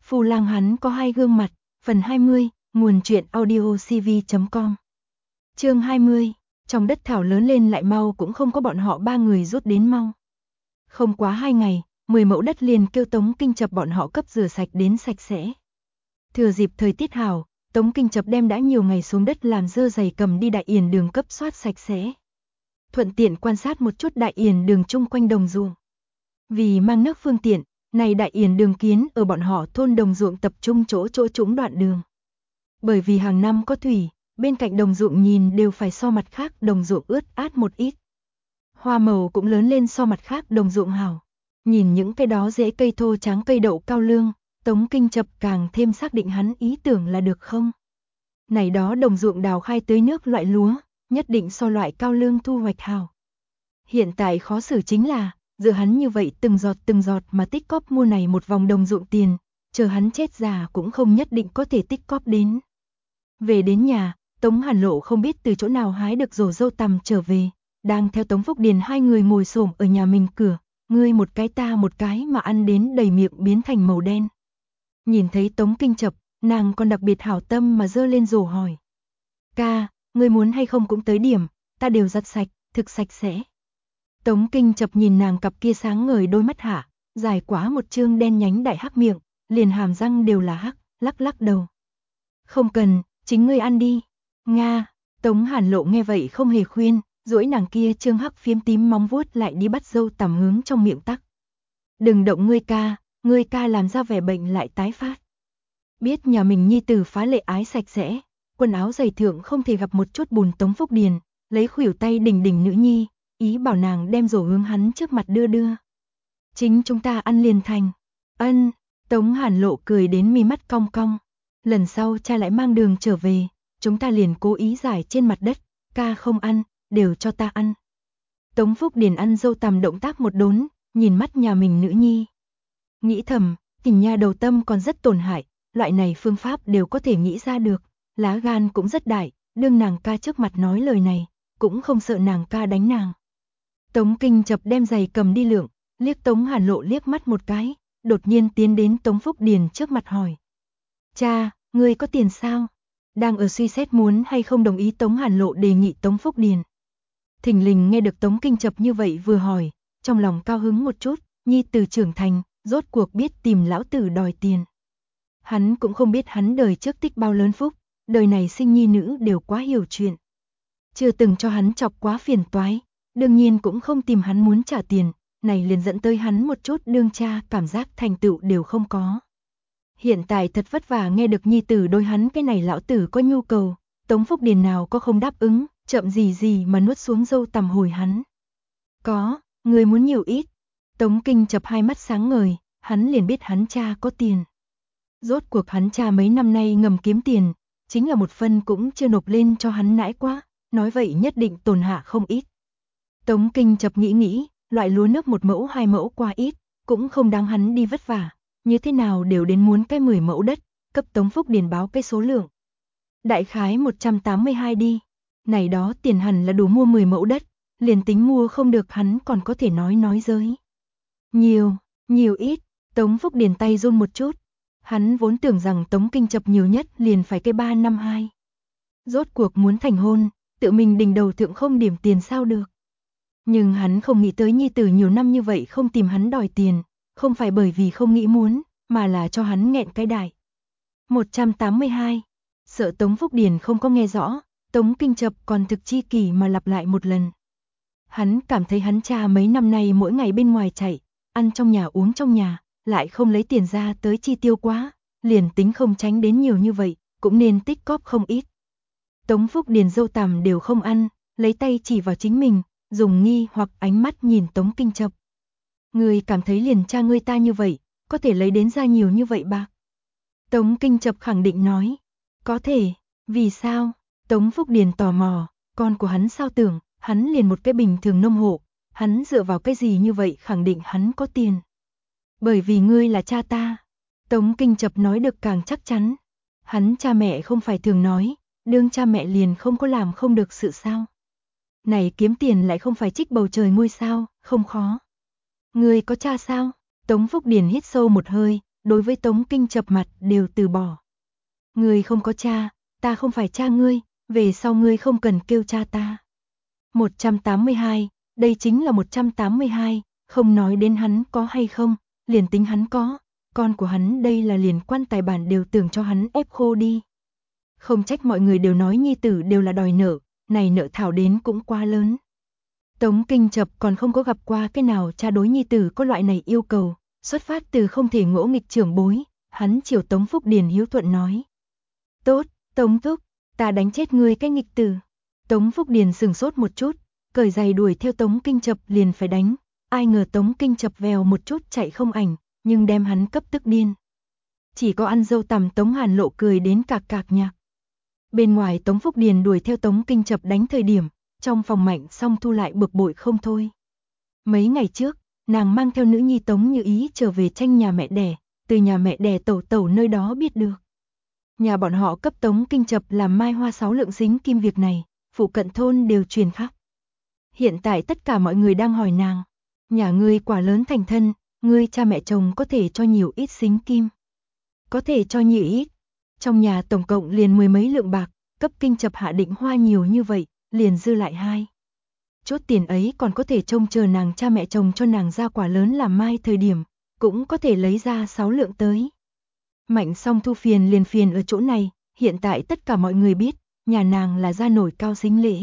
Phu lang hắn có hai gương mặt, phần 20, nguồn truyện audio cv.com. Chương 20, trong đất thảo lớn lên lại mau cũng không có bọn họ ba người rút đến mau. Không quá 2 ngày, 10 mẫu đất liền kêu Tống Kinh Chập bọn họ cấp rửa sạch đến sạch sẽ. Thừa dịp thời tiết hảo, Tống Kinh Chập đem đã nhiều ngày xuống đất làm dơ giày cầm đi Đại Yển đường cấp soát sạch sẽ. Thuận tiện quan sát một chút Đại Yển đường chung quanh đồng ruộng. Vì mang nước phương tiện, này Đại Yển đường kiến ở bọn họ thôn đồng ruộng tập trung chỗ trũng đoạn đường. Bởi vì hàng năm có thủy, bên cạnh đồng ruộng nhìn đều phải so mặt khác đồng ruộng ướt át một ít. Hoa màu cũng lớn lên so mặt khác đồng ruộng hảo. Nhìn những cái đó rễ cây thô tráng cây đậu cao lương, Tống Kinh Chập càng thêm xác định hắn ý tưởng là được không. Này đó đồng ruộng đào khai tưới nước loại lúa, nhất định so loại cao lương thu hoạch hảo. Hiện tại khó xử chính là, giữa hắn như vậy từng giọt mà tích cóp mua này một vòng đồng ruộng tiền, chờ hắn chết già cũng không nhất định có thể tích cóp đến. Về đến nhà, Tống Hàn Lộ không biết từ chỗ nào hái được rổ dâu tằm trở về, đang theo Tống Phúc Điền hai người ngồi xổm ở nhà mình cửa, ngươi một cái ta một cái mà ăn đến đầy miệng biến thành màu đen. Nhìn thấy Tống Kinh Chập, nàng còn đặc biệt hảo tâm mà giơ lên rổ hỏi. Ca, ngươi muốn hay không cũng tới điểm, ta đều giặt sạch, thực sạch sẽ. Tống Kinh Chập nhìn nàng cặp kia sáng ngời đôi mắt hạ, dài quá một trương đen nhánh đại hắc miệng, liền hàm răng đều là hắc, lắc đầu. Không cần, chính ngươi ăn đi. Nga, Tống Hàn Lộ nghe vậy không hề khuyên, duỗi nàng kia trương hắc phiếm tím móng vuốt lại đi bắt dâu tằm hướng trong miệng tắc. Đừng động ngươi ca làm ra vẻ bệnh lại tái phát. Biết nhà mình nhi tử phá lệ ái sạch sẽ, quần áo giày thượng không thể gặp một chút bùn. Tống Phúc Điền lấy khuỷu tay đỉnh nữ nhi, ý bảo nàng đem rổ hướng hắn trước mặt đưa. Chính chúng ta ăn liền thành. Ân, Tống Hàn Lộ cười đến mi mắt cong cong. Lần sau cha lại mang đường trở về, chúng ta liền cố ý giải trên mặt đất, ca không ăn, đều cho ta ăn. Tống Phúc Điền ăn dâu tằm động tác một đốn, nhìn mắt nhà mình nữ nhi. Nghĩ thầm, tình nha đầu tâm còn rất tổn hại, loại này phương pháp đều có thể nghĩ ra được, lá gan cũng rất đại, đương nàng ca trước mặt nói lời này, cũng không sợ nàng ca đánh nàng. Tống Kinh Chập đem giày cầm đi lượng, liếc Tống Hàn Lộ liếc mắt một cái, đột nhiên tiến đến Tống Phúc Điền trước mặt hỏi. Cha, ngươi có tiền sao? Đang ở suy xét muốn hay không đồng ý Tống Hàn Lộ đề nghị Tống Phúc Điền. Thình lình nghe được Tống Kinh Chập như vậy vừa hỏi, trong lòng cao hứng một chút, nhi tử trưởng thành, rốt cuộc biết tìm lão tử đòi tiền. Hắn cũng không biết hắn đời trước tích bao lớn phúc, đời này sinh nhi nữ đều quá hiểu chuyện. Chưa từng cho hắn chọc quá phiền toái, đương nhiên cũng không tìm hắn muốn trả tiền, này liền dẫn tới hắn một chút đương cha cảm giác thành tựu đều không có. Hiện tại thật vất vả nghe được nhi tử đối hắn cái này lão tử có nhu cầu, Tống Phúc Điền nào có không đáp ứng, chậm gì mà nuốt xuống dâu tằm hồi hắn. Có, người muốn nhiều ít. Tống Kinh Chập hai mắt sáng ngời, hắn liền biết hắn cha có tiền. Rốt cuộc hắn cha mấy năm nay ngầm kiếm tiền, chính là một phân cũng chưa nộp lên cho hắn nãi quá, nói vậy nhất định tồn hạ không ít. Tống Kinh Chập nghĩ, loại lúa nước 1 mẫu 2 mẫu quá ít, cũng không đáng hắn đi vất vả, như thế nào đều đến muốn cái 10 mẫu đất, cấp Tống Phúc Điền báo cái số lượng. Đại khái 182 đi, này đó tiền hẳn là đủ mua 10 mẫu đất, liền tính mua không được hắn còn có thể nói giới. Nhiều ít, Tống Phúc Điền tay run một chút, hắn vốn tưởng rằng Tống Kinh Chập nhiều nhất liền phải cái 352. Rốt cuộc muốn thành hôn, tự mình đình đầu thượng không điểm tiền sao được. Nhưng hắn không nghĩ tới nhi tử nhiều năm như vậy không tìm hắn đòi tiền, không phải bởi vì không nghĩ muốn, mà là cho hắn nghẹn cái đại. 182. Sợ Tống Phúc Điền không có nghe rõ, Tống Kinh Chập còn thực chi kỷ mà lặp lại một lần. Hắn cảm thấy hắn cha mấy năm nay mỗi ngày bên ngoài chạy, ăn trong nhà uống trong nhà, lại không lấy tiền ra tới chi tiêu quá, liền tính không tránh đến nhiều như vậy, cũng nên tích cóp không ít. Tống Phúc Điền dâu tằm đều không ăn, lấy tay chỉ vào chính mình, dùng nghi hoặc ánh mắt nhìn Tống Kinh Chập. Ngươi cảm thấy liền cha ngươi ta như vậy, có thể lấy đến ra nhiều như vậy bạc? Tống Kinh Chập khẳng định nói. Có thể, vì sao? Tống Phúc Điền tò mò, con của hắn sao tưởng, hắn liền một cái bình thường nông hộ, hắn dựa vào cái gì như vậy khẳng định hắn có tiền? Bởi vì ngươi là cha ta. Tống Kinh Chập nói được càng chắc chắn. Hắn cha mẹ không phải thường nói, đương cha mẹ liền không có làm không được sự sao? Này kiếm tiền lại không phải trích bầu trời ngôi sao, không khó. Ngươi có cha sao? Tống Phúc Điền hít sâu một hơi, đối với Tống Kinh Chập mặt đều từ bỏ. Ngươi không có cha, ta không phải cha ngươi, về sau ngươi không cần kêu cha ta. 182, đây chính là 182, không nói đến hắn có hay không, liền tính hắn có, con của hắn đây là liền quan tài bản đều tưởng cho hắn ép khô đi. Không trách mọi người đều nói nhi tử đều là đòi nợ, này nợ thảo đến cũng quá lớn. Tống Kinh Chập còn không có gặp qua cái nào cha đối nhi tử có loại này yêu cầu, xuất phát từ không thể ngỗ nghịch trưởng bối, hắn chiều Tống Phúc Điền hiếu thuận nói. Tốt, Tống Thúc, ta đánh chết ngươi cái nghịch tử. Tống Phúc Điền sừng sốt một chút, cởi giày đuổi theo Tống Kinh Chập liền phải đánh, ai ngờ Tống Kinh Chập vèo một chút chạy không ảnh, nhưng đem hắn cấp tức điên. Chỉ có ăn dâu tằm Tống Hàn Lộ cười đến cạc cạc nhạc. Bên ngoài Tống Phúc Điền đuổi theo Tống Kinh Chập đánh thời điểm, trong phòng Mạnh Song Thu lại bực bội không thôi. Mấy ngày trước, nàng mang theo nữ nhi Tống Như Ý trở về tranh nhà mẹ đẻ, từ nhà mẹ đẻ tẩu tẩu nơi đó biết được. Nhà bọn họ cấp Tống Kinh Chập làm mai hoa 6 lượng dính kim việc này, phụ cận thôn đều truyền khắp. Hiện tại tất cả mọi người đang hỏi nàng, nhà ngươi quả lớn thành thân, ngươi cha mẹ chồng có thể cho nhiều ít dính kim. Có thể cho nhiều ít, trong nhà tổng cộng liền 10 mấy lượng bạc, cấp Kinh Chập hạ định hoa nhiều như vậy, liền dư lại 2. Chốt tiền ấy còn có thể trông chờ nàng cha mẹ chồng cho nàng ra quả lớn làm mai thời điểm, cũng có thể lấy ra 6 lượng tới. Mạnh Song Thu phiền liền phiền ở chỗ này, hiện tại tất cả mọi người biết, nhà nàng là ra nổi cao sính lễ.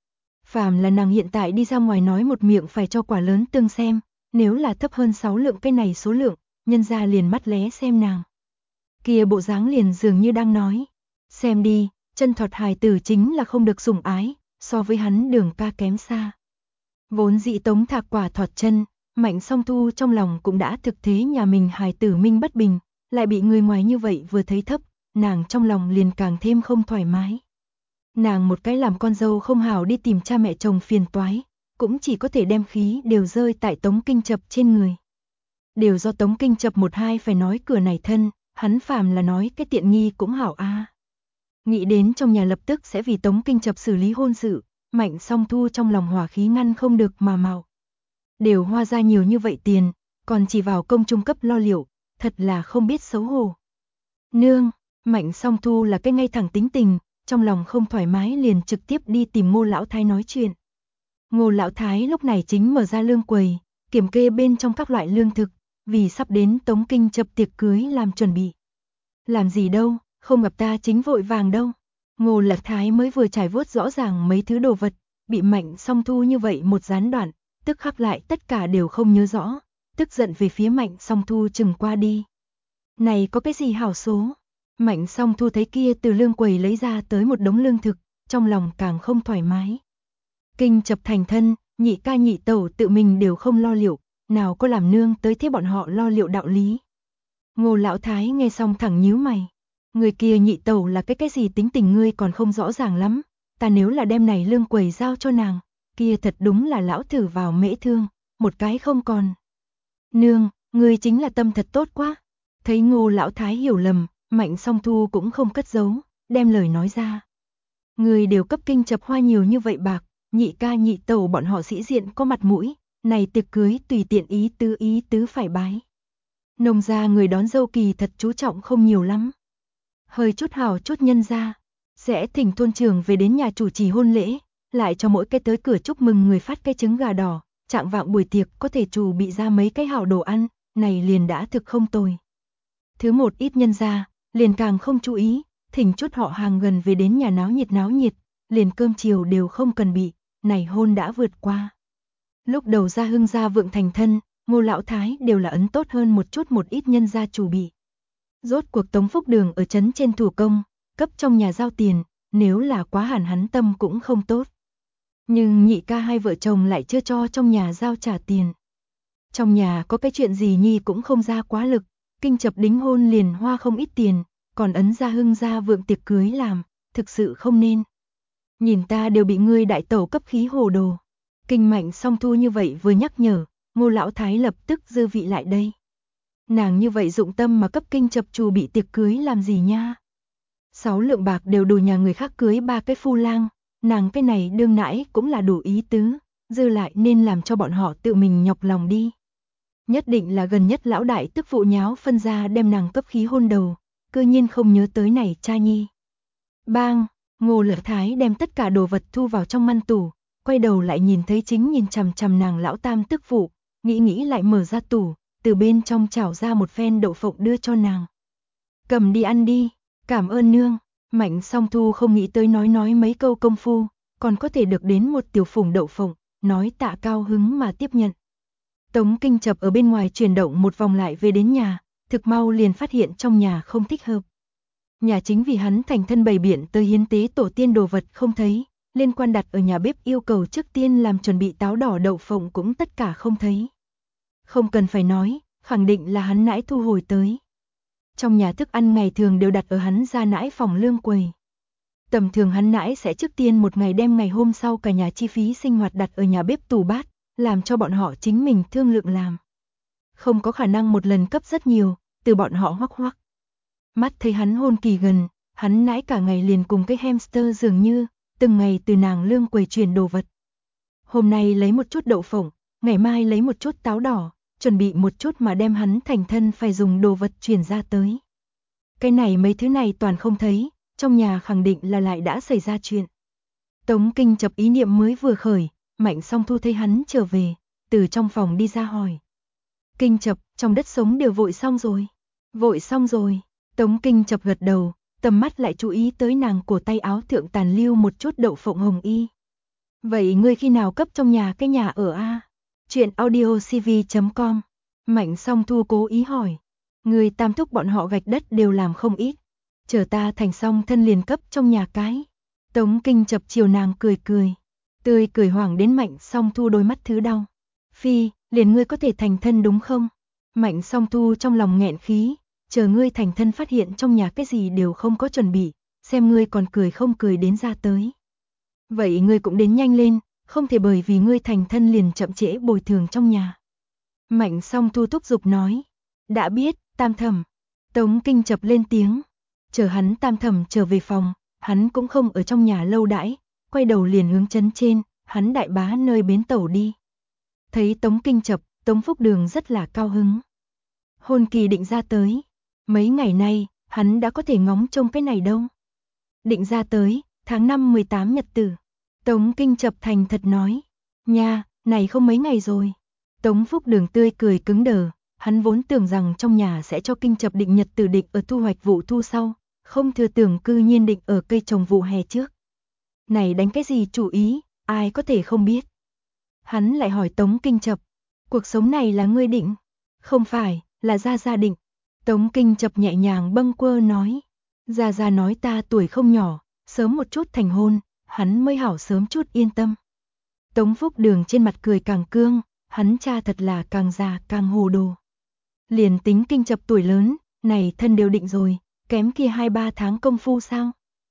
Phàm là nàng hiện tại đi ra ngoài nói một miệng phải cho quả lớn tương xem, nếu là thấp hơn 6 lượng cái này số lượng, nhân ra liền mắt lé xem nàng. Kia bộ dáng liền dường như đang nói, xem đi, chân thọt hài tử chính là không được sủng ái, so với hắn Đường ca kém xa. Vốn dị Tống Thạc quả thọt chân, Mạnh Song Thu trong lòng cũng đã thực thế nhà mình hài tử minh bất bình, lại bị người ngoài như vậy vừa thấy thấp, nàng trong lòng liền càng thêm không thoải mái. Nàng một cái làm con dâu không hảo đi tìm cha mẹ chồng phiền toái, cũng chỉ có thể đem khí đều rơi tại Tống Kinh Chập trên người. Đều do Tống Kinh Chập một hai phải nói cửa này thân, hắn phàm là nói cái tiện nghi cũng hảo a. Nghĩ đến trong nhà lập tức sẽ vì Tống Kinh Chập xử lý hôn sự, Mạnh Song Thu trong lòng hỏa khí ngăn không được mà mạo. Đều hoa ra nhiều như vậy tiền, còn chỉ vào công trung cấp lo liệu, thật là không biết xấu hổ. Nương, Mạnh Song Thu là cái ngay thẳng tính tình, trong lòng không thoải mái liền trực tiếp đi tìm Ngô Lão Thái nói chuyện. Ngô Lão Thái lúc này chính mở ra lương quầy, kiểm kê bên trong các loại lương thực, vì sắp đến Tống Kinh Chập tiệc cưới làm chuẩn bị. Làm gì đâu, không gặp ta chính vội vàng đâu. Ngô Lão Thái mới vừa trải vuốt rõ ràng mấy thứ đồ vật, bị Mạnh Song Thu như vậy một gián đoạn, tức khắc lại tất cả đều không nhớ rõ, tức giận về phía Mạnh Song Thu chừng qua đi. Này có cái gì hảo số? Mạnh Song Thu thấy kia từ lương quầy lấy ra tới một đống lương thực, trong lòng càng không thoải mái. Kinh Chập thành thân, nhị ca nhị tẩu tự mình đều không lo liệu, nào có làm nương tới thế bọn họ lo liệu đạo lý. Ngô Lão Thái nghe xong thẳng nhíu mày. Người kia nhị tẩu là cái gì tính tình ngươi còn không rõ ràng lắm, ta nếu là đem này lương quầy giao cho nàng, kia thật đúng là lão thử vào mễ thương, một cái không còn. Nương, ngươi chính là tâm thật tốt quá. Thấy Ngô Lão Thái hiểu lầm, Mạnh Song Thu cũng không cất giấu, đem lời nói ra. Người đều cấp Kinh Chập hoa nhiều như vậy bạc, nhị ca nhị tẩu bọn họ sĩ diện có mặt mũi, này tiệc cưới tùy tiện ý tứ phải bái. Nông gia người đón dâu kỳ thật chú trọng không nhiều lắm. Hơi chút hào chút nhân ra, sẽ thỉnh thôn trưởng về đến nhà chủ trì hôn lễ, lại cho mỗi cái tới cửa chúc mừng người phát cái trứng gà đỏ, trạng vạng buổi tiệc có thể chủ bị ra mấy cái hảo đồ ăn, này liền đã thực không tồi. Thứ một ít nhân ra, liền càng không chú ý, thỉnh chút họ hàng gần về đến nhà náo nhiệt, liền cơm chiều đều không cần bị, này hôn đã vượt qua. Lúc đầu ra Hưng gia vượng thành thân, Ngô Lão Thái đều là ấn tốt hơn một ít nhân gia chủ bị. Rốt cuộc Tống Phúc Đường ở trấn trên thủ công, cấp trong nhà giao tiền, nếu là quá hẳn hắn tâm cũng không tốt. Nhưng nhị ca hai vợ chồng lại chưa cho trong nhà giao trả tiền. Trong nhà có cái chuyện gì nhi cũng không ra quá lực, Kinh Chập đính hôn liền hoa không ít tiền, còn ấn ra Hưng gia vượng tiệc cưới làm, thực sự không nên. Nhìn ta đều bị ngươi đại tẩu cấp khí hồ đồ. Kinh Mạnh Song Thu như vậy vừa nhắc nhở, Ngô Lão Thái lập tức dư vị lại đây. Nàng như vậy dụng tâm mà cấp Kinh Chập chủ bị tiệc cưới làm gì nha? 6 lượng bạc đều đủ nhà người khác cưới 3 cái phu lang, nàng cái này đương nãi cũng là đủ ý tứ, dư lại nên làm cho bọn họ tự mình nhọc lòng đi. Nhất định là gần nhất lão đại tức phụ nháo phân ra đem nàng cấp khí hôn đầu, cư nhiên không nhớ tới này cha nhi. Bang, Ngô Lật Thái đem tất cả đồ vật thu vào trong ngăn tủ, quay đầu lại nhìn thấy chính nhìn chằm chằm nàng lão tam tức phụ, nghĩ lại mở ra tủ, từ bên trong chảo ra một phen đậu phộng đưa cho nàng. Cầm đi ăn đi, cảm ơn nương. Mạnh Song Thu không nghĩ tới nói mấy câu công phu, còn có thể được đến một tiểu phủng đậu phộng, nói tạ cao hứng mà tiếp nhận. Tống Kinh Chập ở bên ngoài chuyển động một vòng lại về đến nhà, thực mau liền phát hiện trong nhà không thích hợp. Nhà chính vì hắn thành thân bày biện tới hiến tế tổ tiên đồ vật không thấy, liên quan đặt ở nhà bếp yêu cầu trước tiên làm chuẩn bị táo đỏ đậu phộng cũng tất cả không thấy. Không cần phải nói, khẳng định là hắn nãi thu hồi tới. Trong nhà thức ăn ngày thường đều đặt ở hắn ra nãi phòng lương quầy. Tầm thường hắn nãi sẽ trước tiên một ngày đem ngày hôm sau cả nhà chi phí sinh hoạt đặt ở nhà bếp tủ bát, làm cho bọn họ chính mình thương lượng làm. Không có khả năng một lần cấp rất nhiều, từ bọn họ hoắc. Mắt thấy hắn hôn kỳ gần, hắn nãi cả ngày liền cùng cái hamster dường như, từng ngày từ nàng lương quầy chuyển đồ vật. Hôm nay lấy một chút đậu phộng, ngày mai lấy một chút táo đỏ, chuẩn bị một chút mà đem hắn thành thân phải dùng đồ vật chuyển ra tới. Cái này mấy thứ này toàn không thấy, trong nhà khẳng định là lại đã xảy ra chuyện. Tống Kinh Chập ý niệm mới vừa khởi, Mạnh Song Thu thấy hắn trở về, từ trong phòng đi ra hỏi. Kinh Chập, trong đất sống đều vội xong rồi. Vội xong rồi, Tống Kinh Chập gật đầu, tầm mắt lại chú ý tới nàng cổ tay áo thượng tàn lưu một chút đậu phộng hồng y. Vậy ngươi khi nào cấp trong nhà cái nhà ở a? Chuyện audiocv.com. Mạnh Song Thu cố ý hỏi. Người tam thúc bọn họ gạch đất đều làm không ít. Chờ ta thành xong thân liền cấp trong nhà cái. Tống Kinh Chập chiều nàng cười cười. Tươi cười hoảng đến Mạnh Song Thu đôi mắt thứ đau. Phi, liền ngươi có thể thành thân đúng không? Mạnh Song Thu trong lòng nghẹn khí. Chờ ngươi thành thân phát hiện trong nhà cái gì đều không có chuẩn bị. Xem ngươi còn cười không cười đến ra tới. Vậy ngươi cũng đến nhanh lên. Không thể bởi vì ngươi thành thân liền chậm trễ bồi thường trong nhà. Mạnh Song Thu thúc giục nói. Đã biết, Tam Thẩm. Tống Kinh Chập lên tiếng. Chờ hắn Tam Thẩm trở về phòng, hắn cũng không ở trong nhà lâu đãi, quay đầu liền hướng trấn trên, hắn đại bá nơi bến tàu đi. Thấy Tống Kinh Chập, Tống Phúc Đường rất là cao hứng. Hôn kỳ định ra tới. Mấy ngày nay, hắn đã có thể ngóng trông cái này đâu. Định ra tới, tháng 5 18 nhật tử. Tống Kinh Chập thành thật nói. Nha, này không mấy ngày rồi. Tống Phúc Đường tươi cười cứng đờ, hắn vốn tưởng rằng trong nhà sẽ cho Kinh Chập định nhật tử định ở thu hoạch vụ thu sau, không thừa tưởng cư nhiên định ở cây trồng vụ hè trước. Này đánh cái gì chủ ý, ai có thể không biết. Hắn lại hỏi Tống Kinh Chập, cuộc sống này là ngươi định? Không phải, là Gia Gia định. Tống Kinh Chập nhẹ nhàng bâng quơ nói. Gia Gia nói ta tuổi không nhỏ, sớm một chút thành hôn, hắn mới hảo sớm chút yên tâm. Tống Phúc Đường trên mặt cười càng cương, hắn cha thật là càng già càng hồ đồ. Liền tính Kinh Chập tuổi lớn, này thân đều định rồi, kém kia 2-3 tháng công phu sao?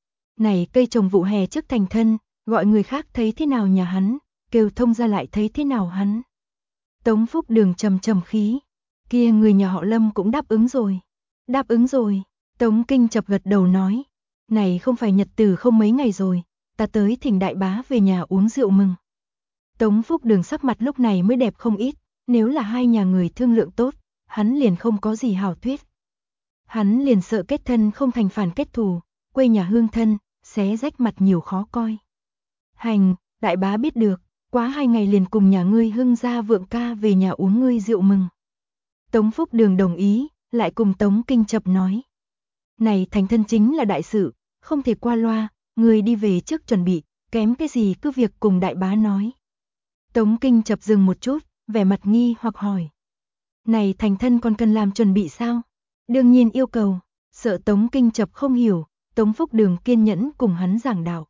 Này cây trồng vụ hè trước thành thân, gọi người khác thấy thế nào nhà hắn, kêu thông ra lại thấy thế nào hắn. Tống Phúc Đường trầm khí, kia người nhà họ Lâm cũng đáp ứng rồi. Đáp ứng rồi, Tống Kinh Chập gật đầu nói, này không phải nhật tử không mấy ngày rồi, ta tới thỉnh đại bá về nhà uống rượu mừng. Tống Phúc Đường sắc mặt lúc này mới đẹp không ít, nếu là hai nhà người thương lượng tốt, hắn liền không có gì hảo thuyết. Hắn liền sợ kết thân không thành phản kết thù, quê nhà hương thân, xé rách mặt nhiều khó coi. Hành, đại bá biết được, quá 2 ngày liền cùng nhà ngươi Hưng gia vượng ca về nhà uống ngươi rượu mừng. Tống Phúc Đường đồng ý, lại cùng Tống Kinh Chập nói. Này thành thân chính là đại sự, không thể qua loa, ngươi đi về trước chuẩn bị, kém cái gì cứ việc cùng đại bá nói. Tống Kinh Chập dừng một chút, vẻ mặt nghi hoặc hỏi. Này thành thân còn cần làm chuẩn bị sao? Đương nhiên yêu cầu, sợ Tống Kinh Chập không hiểu, Tống Phúc Đường kiên nhẫn cùng hắn giảng đạo.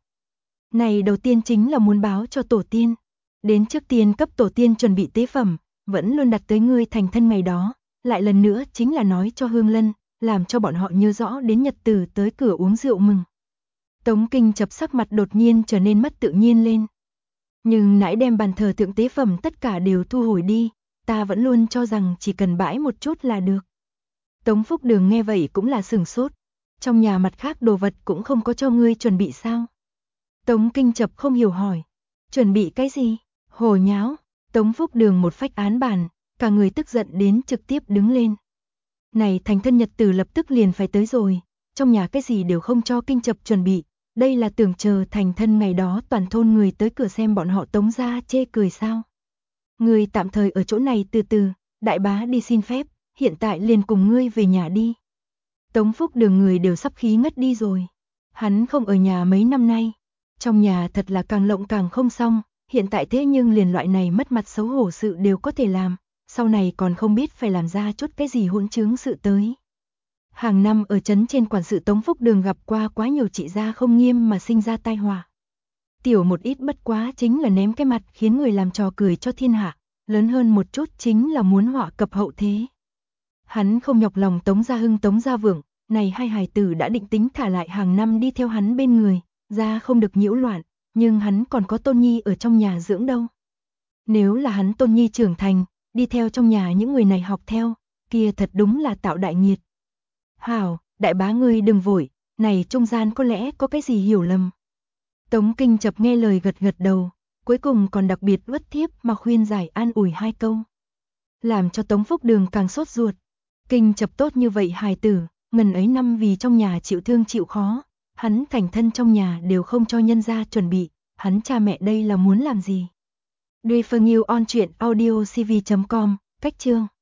Này đầu tiên chính là muốn báo cho tổ tiên. Đến trước tiên cấp tổ tiên chuẩn bị tế phẩm, vẫn luôn đặt tới ngươi thành thân ngày đó. Lại lần nữa chính là nói cho Hương Lân, làm cho bọn họ nhớ rõ đến nhật tử tới cửa uống rượu mừng. Tống Kinh Chập sắc mặt đột nhiên trở nên mất tự nhiên lên. Nhưng nãy đem bàn thờ thượng tế phẩm tất cả đều thu hồi đi, ta vẫn luôn cho rằng chỉ cần bãi một chút là được. Tống Phúc Đường nghe vậy cũng là sửng sốt. Trong nhà mặt khác đồ vật cũng không có cho ngươi chuẩn bị sao? Tống Kinh Chập không hiểu hỏi. Chuẩn bị cái gì? Hồ nháo. Tống Phúc Đường một phách án bàn, cả người tức giận đến trực tiếp đứng lên. Này thành thân nhật tử lập tức liền phải tới rồi, trong nhà cái gì đều không cho Kinh Chập chuẩn bị, đây là tưởng chờ thành thân ngày đó toàn thôn người tới cửa xem bọn họ Tống gia chê cười sao. Ngươi tạm thời ở chỗ này từ từ, đại bá đi xin phép, hiện tại liền cùng ngươi về nhà đi. Tống Phúc Đường người đều sắp khí ngất đi rồi. Hắn không ở nhà mấy năm nay, trong nhà thật là càng lộng càng không xong, hiện tại thế nhưng liền loại này mất mặt xấu hổ sự đều có thể làm, sau này còn không biết phải làm ra chút cái gì hỗn trướng sự tới. Hàng năm ở trấn trên quản sự Tống Phúc Đường gặp qua quá nhiều chị gia không nghiêm mà sinh ra tai họa. Tiểu một ít bất quá chính là ném cái mặt khiến người làm trò cười cho thiên hạ, lớn hơn một chút chính là muốn họa cập hậu thế. Hắn không nhọc lòng Tống Gia Hưng Tống Gia Vượng, này hai hài tử đã định tính thả lại hàng năm đi theo hắn bên người, ra không được nhiễu loạn, nhưng hắn còn có Tôn Nhi ở trong nhà dưỡng đâu. Nếu là hắn Tôn Nhi trưởng thành, đi theo trong nhà những người này học theo, kia thật đúng là tạo đại nghiệt. Hảo, đại bá ngươi đừng vội, này trung gian có lẽ có cái gì hiểu lầm. Tống Kinh Chập nghe lời gật gật đầu, cuối cùng còn đặc biệt uất thiếp mà khuyên giải an ủi hai câu. Làm cho Tống Phúc Đường càng sốt ruột. Kinh Chập tốt như vậy hài tử, ngần ấy năm vì trong nhà chịu thương chịu khó, hắn thành thân trong nhà đều không cho nhân gia chuẩn bị, hắn cha mẹ đây là muốn làm gì? Duy Phương Yêu on truyện audio cv.com, cách chương